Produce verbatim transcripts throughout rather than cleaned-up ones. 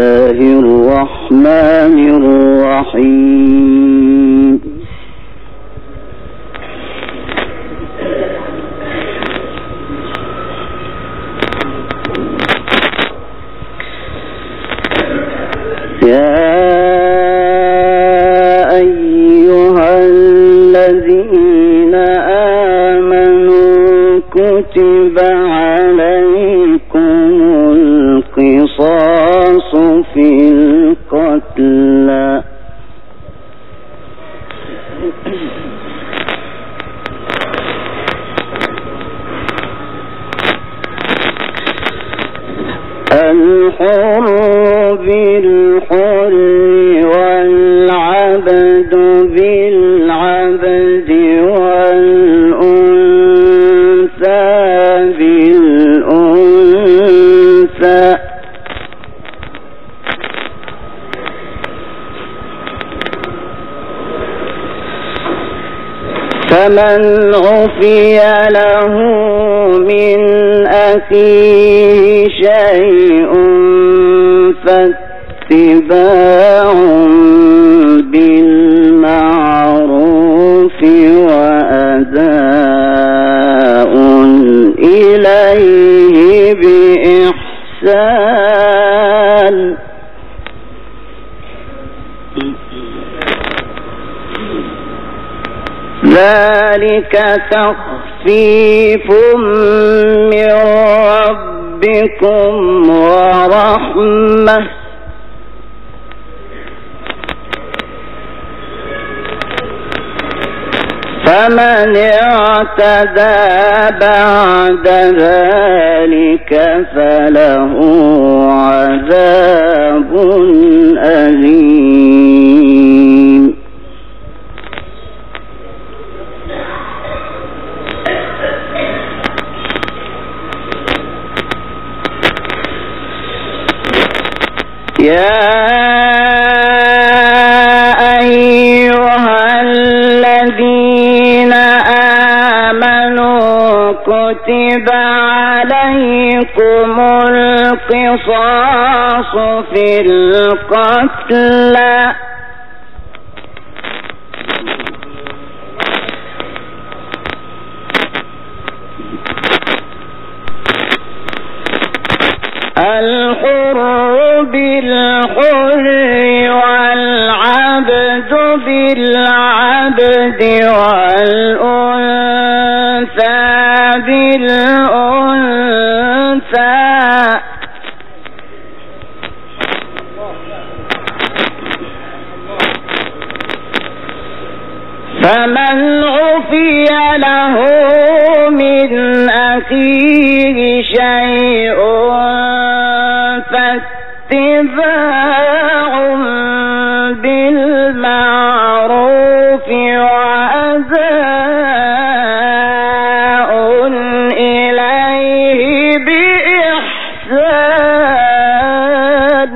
الله الرحمن الرحيم. يا أيها الذين آمنوا كتب عليكم القصاص في القتلى الحر بالحر والعبد بالعبد والأنثى بالأنثى فمن عفي له من أخيه شيء فاتباع بالمعروف وأداء إليه بإحسان ذلك تخفيف من ربكم ورحمة فمن اعتدى بعد ذلك فله عذاب أليم. يا أيها الذين آمنوا كتب عليكم القصاص في القتلى الحر بالحر والعبد بالعبد والأنثى بالأنثى فمن عفي له من أخيه شيء فاتباع بالمعروف وأداء إليه بإحسان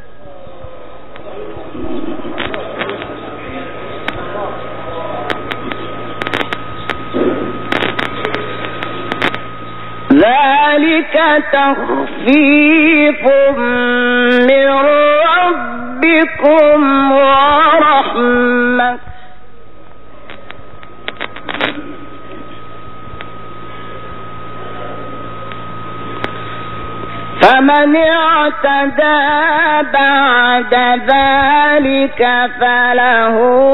ذلك تخفيف من ربكم ورحمة فمن اعتدى بعد ذلك فله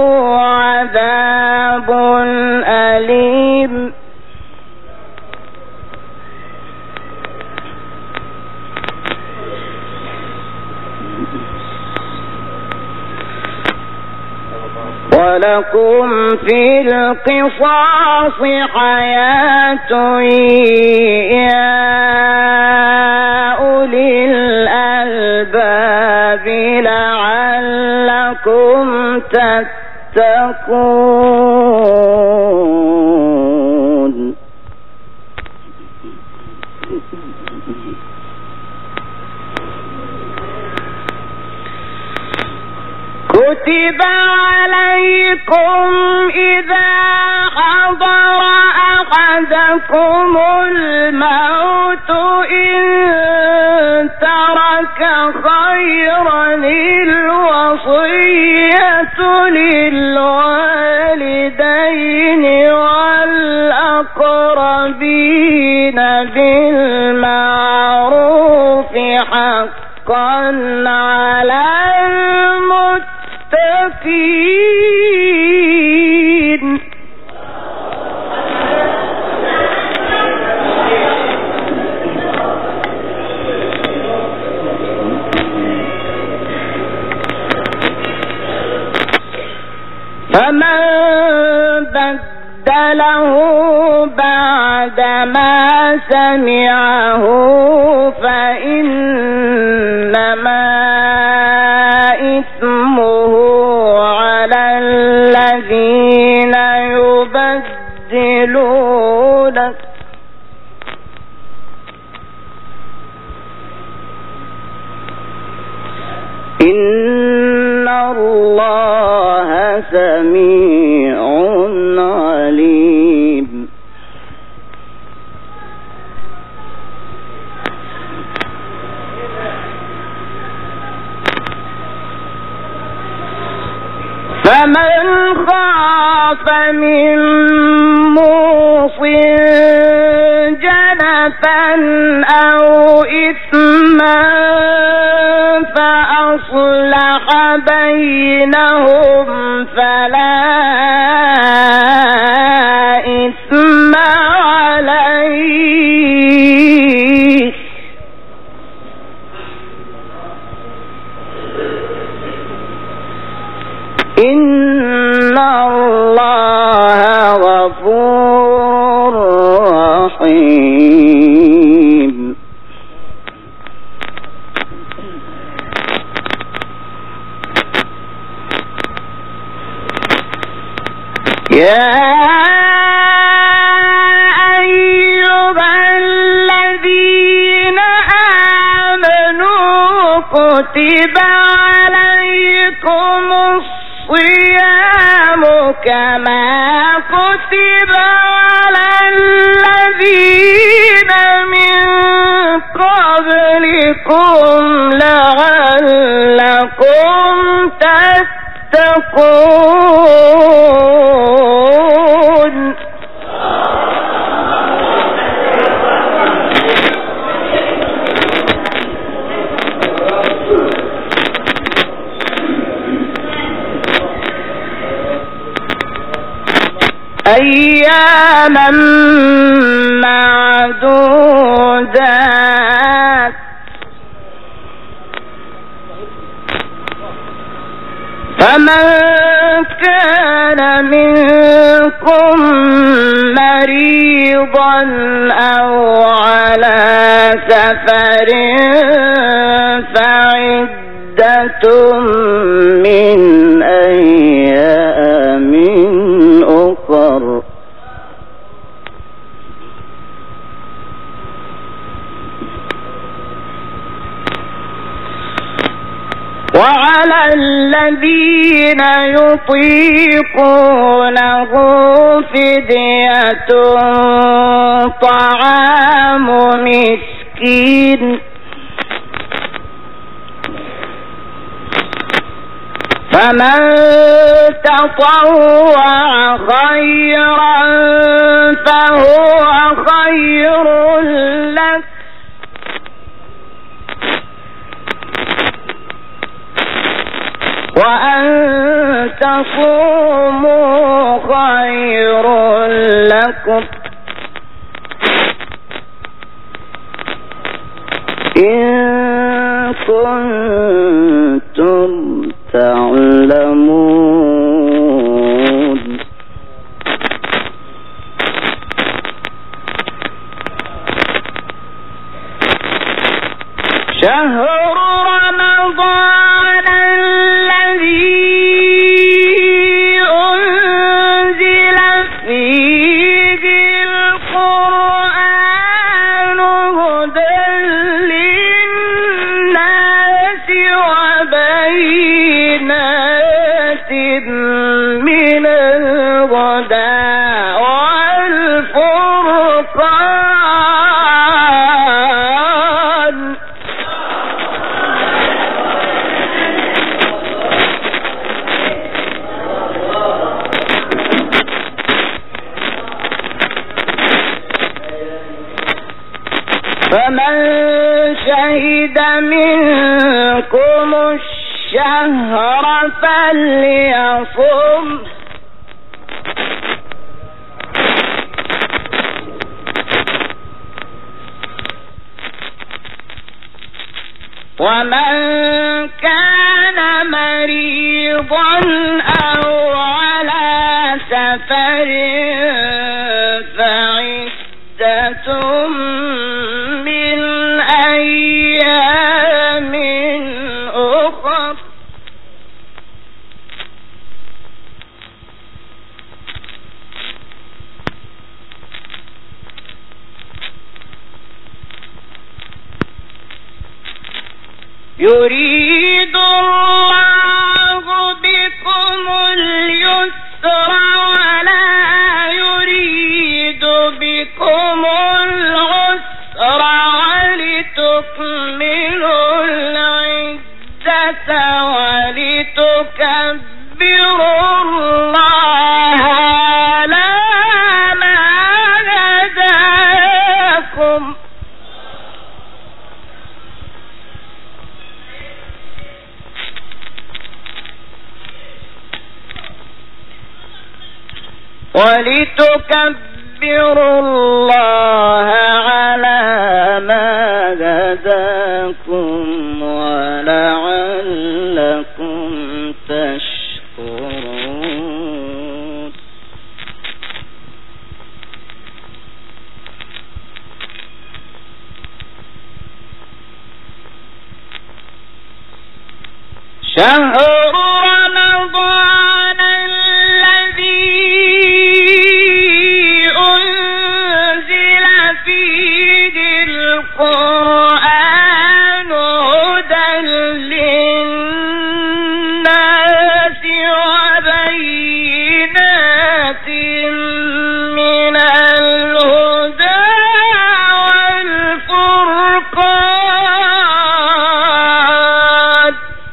عذاب أليم. ولكم في القصاص حياة يا أولي الألباب لعلكم تتقون. كتب عليكم إذا حضر أحدكم الموت إن ترك خيرا له بعدما سمعه فإنما إثمه على الذين يبدلونه إن الله سميع عليم. فمن خاف من موص جنفا أو إثما فأصلح بينهم فلا إثم عليه إن الله غفور رحيم. يا أيها الذين آمنوا كتب عليكم الصيام كما كتب على الذين من قبلكم لعلكم تتقون. أياما معدودات فمن كان منكم مريضا أو على سفر فعدة من أيام أخر وعلى الذين يطيقونه فدية طعام مسكين فمن تطوع خيرا فهو خير له وأن تصوموا خير لكم إن كنتم تعلمون. شهر رمضان الذي أنزل فيه القرآن هدى للناس وبينات من الهدى والفرقان فمن شهد منكم الشهر فليصم ومن كان مريضا أو على سفر سفر فعدة من أيام أخر يريد الله بكم اليسر ولا يريد بكم العسر ولتكملوا العدة ولتكبروا الله على ما هداكم ولتكبروا الله على ما هداكم ولعلكم تشكرون شهر رمضان الذي القرآن هدى للناس وبينات من الهدى والفرقان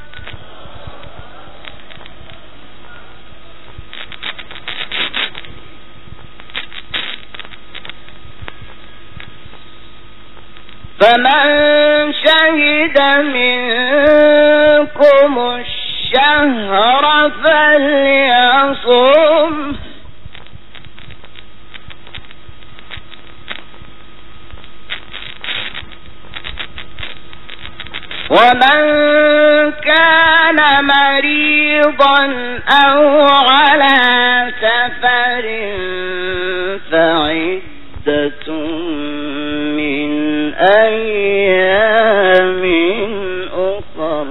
فمن شهد منكم الشهر فليصم ومن كان مريضا أو على سفر فعدة من أيام أخر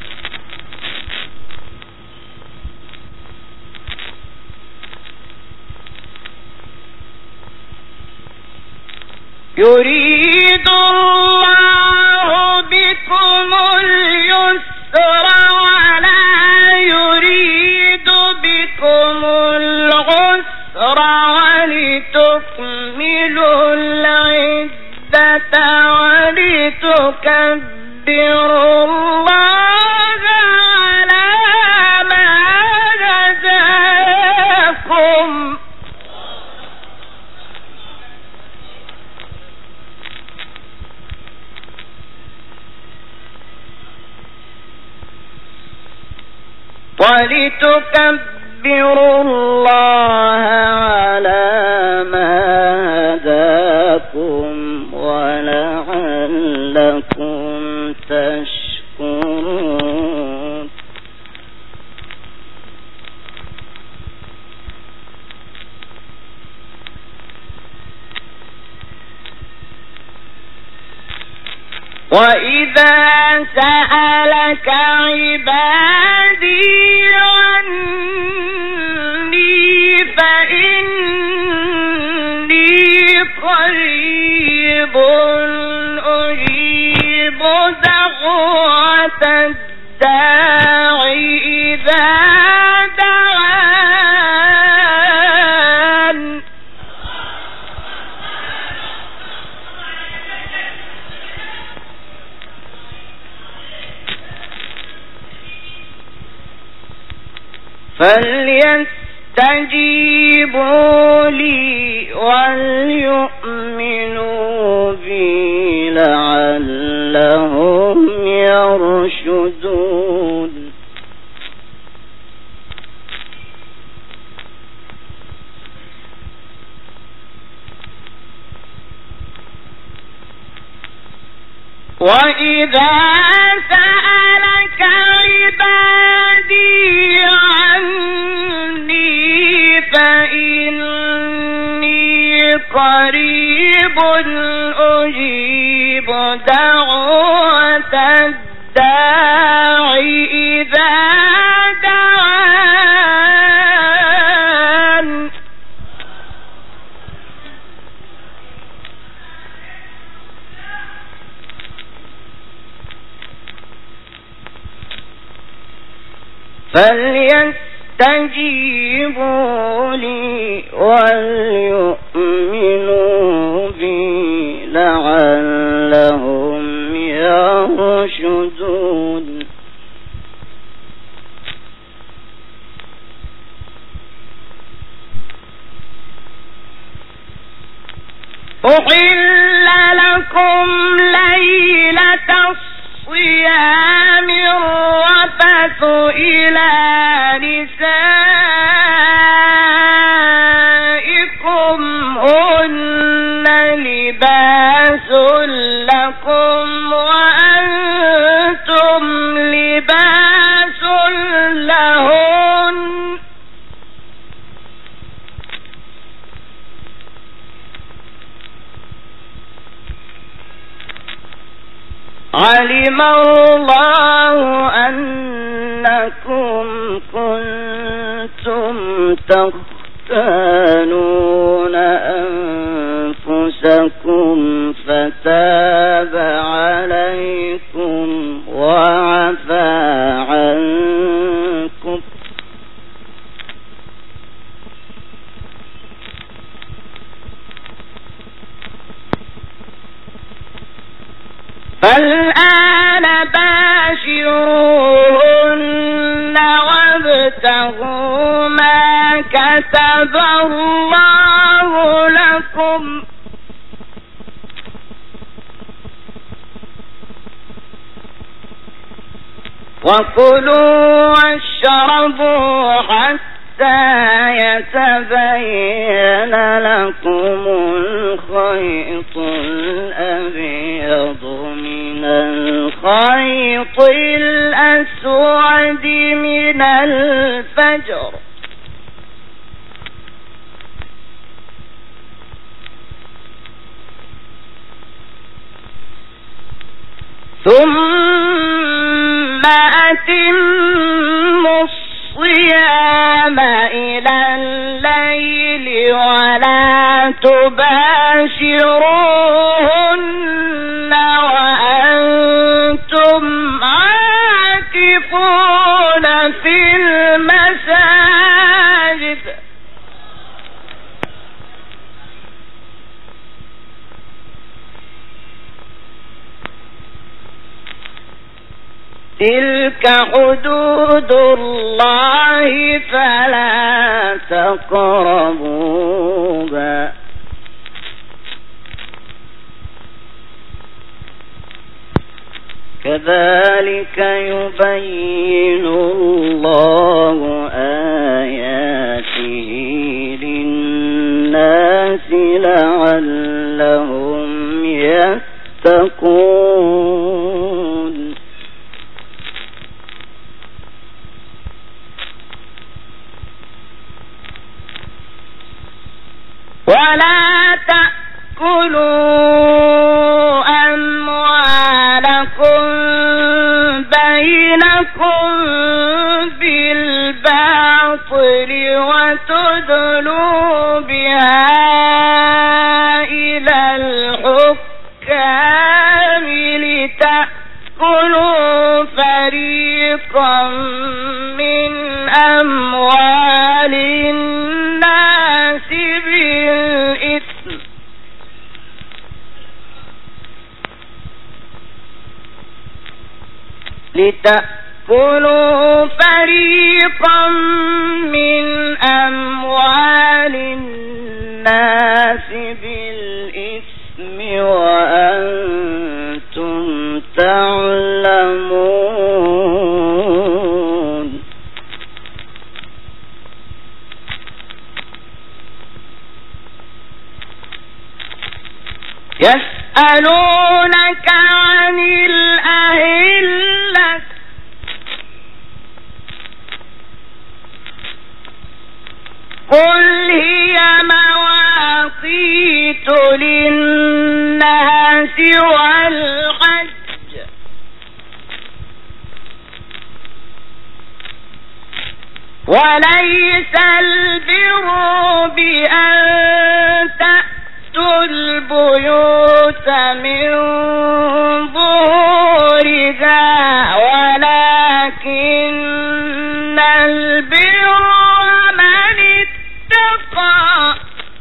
يريد الله بكم اليسر ولا يريد بكم العسر ولتكملوا العدة ولتكبروا الله على ما هداكم ولتكبروا الله على ما هداكم ولعلكم تشكرون وإذا سألك عبادي عني فإني قريب أجيب دعوة الداعي إذا دعان فليستجيبوا لي وليؤمنوا بي لعلهم يرشدون وإذا سألك عبادي عني فإني أجيب دعوة الداعي إذا دعان فليستجيبوا لي وليؤمنوا بي لعلهم يرشدون أحل لكم ليلة الصيام الرفث إلى نسائكم هن لباس لكم وأنتم لباس لهن علم الله أنكم كنتم تختانون أنفسكم فتاب عليكم وعفى عنكم فالآن باشروهن وابتغوا ما كتب الله لكم وكلوا واشربوا حتى يتبين لكم الخيط الأبيض من الخيط الأسود من الفجر ثم أتموا الصيام إلى الليل ولا تباشروهن وأنتم عاكفون في المساجد تلك حدود الله فلا تقربوها كذلك يبين الله آياته للناس لعلهم يتقون ولا تأكلوا أموالكم بينكم بالباطل وتدلوا بها إلى الحكام لتأكلوا فريقا من أموال الناس بالإثم لتأكلوا فريقا من أموال الناس بالإثم وأنتم تعلمون يسألونك عن الأهلة قل هي مواقيت للناس والحج وليس البر بأن تأتوا البيوت من ظهورها ولكن البر من اتقى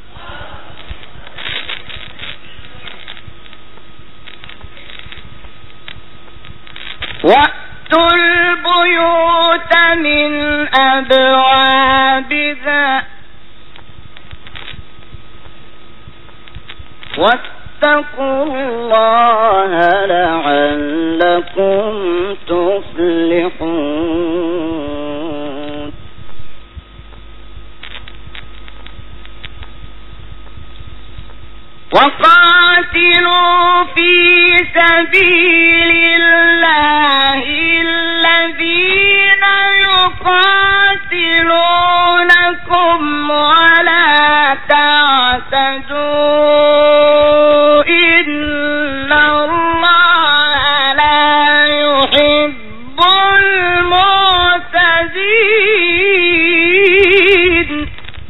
وأتوا البيوت من أبوابها واتقوا الله لعلكم تفلحون. وقاتلوا في سبيل الله الذين يقاتلونكم ولا تعتدوا إن الله لا يحب المعتدين.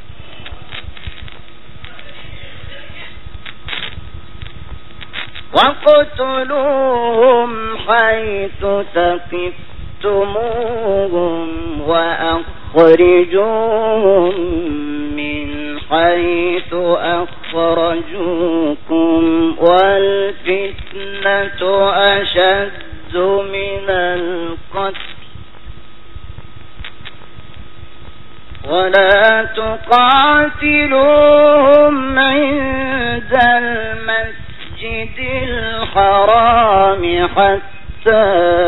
وَاقْتُلُوهُمْ حَيْثُ ثَقِفْتُمُوهُمْ وَأَخْرِجُوهُمْ مِنْ حَيْثُ أَخْرَجُوكُمْ وَالْفِتْنَةُ أَشَدُّ مِنَ الْقَتْلِ وَلَا تُقَاتِلُوهُمْ عِندَ الْمَسْجِدِ الحرام حتى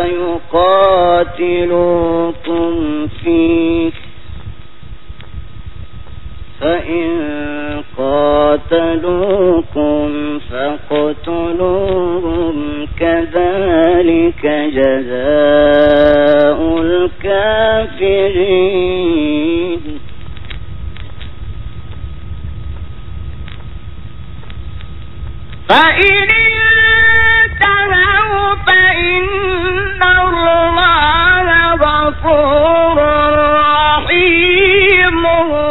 يقاتلوكم فيه فإن قاتلوكم فاقتلوهم كذلك جزاء الكافرين. فإن انتهوا فإن الله غفور رحيم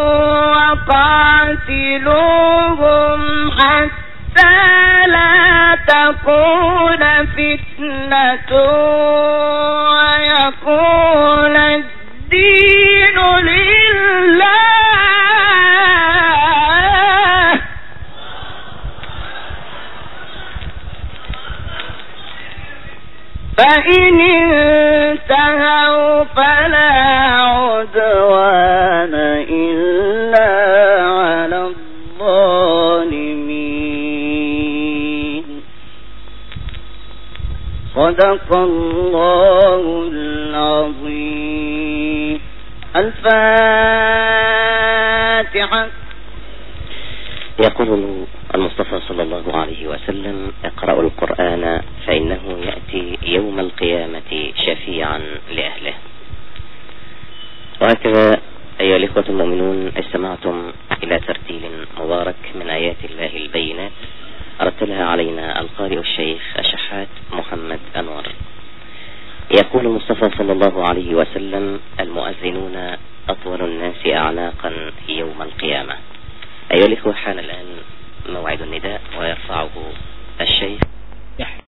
وقاتلوهم حتى لا تكون فتنة ويكون الدين لله. فإن انتهوا فلا عدوان إلا على الظالمين. صدق الله العظيم. الفاتحة. يقول المصطفى صلى الله عليه وسلم: اقرأوا القرآن فإنه يأتي يوم القيامة شفيعا لأهله. وهكذا أيها الإخوة المؤمنون استمعتم إلى ترتيل مبارك من آيات الله البينات أرتلها علينا القارئ الشيخ الشحات محمد أنور. يقول المصطفى صلى الله عليه وسلم: المؤذنون أطول الناس أعناقا يوم القيامة. أيها الإخوة حان الآن موعد النداء ويرفعه الشيخ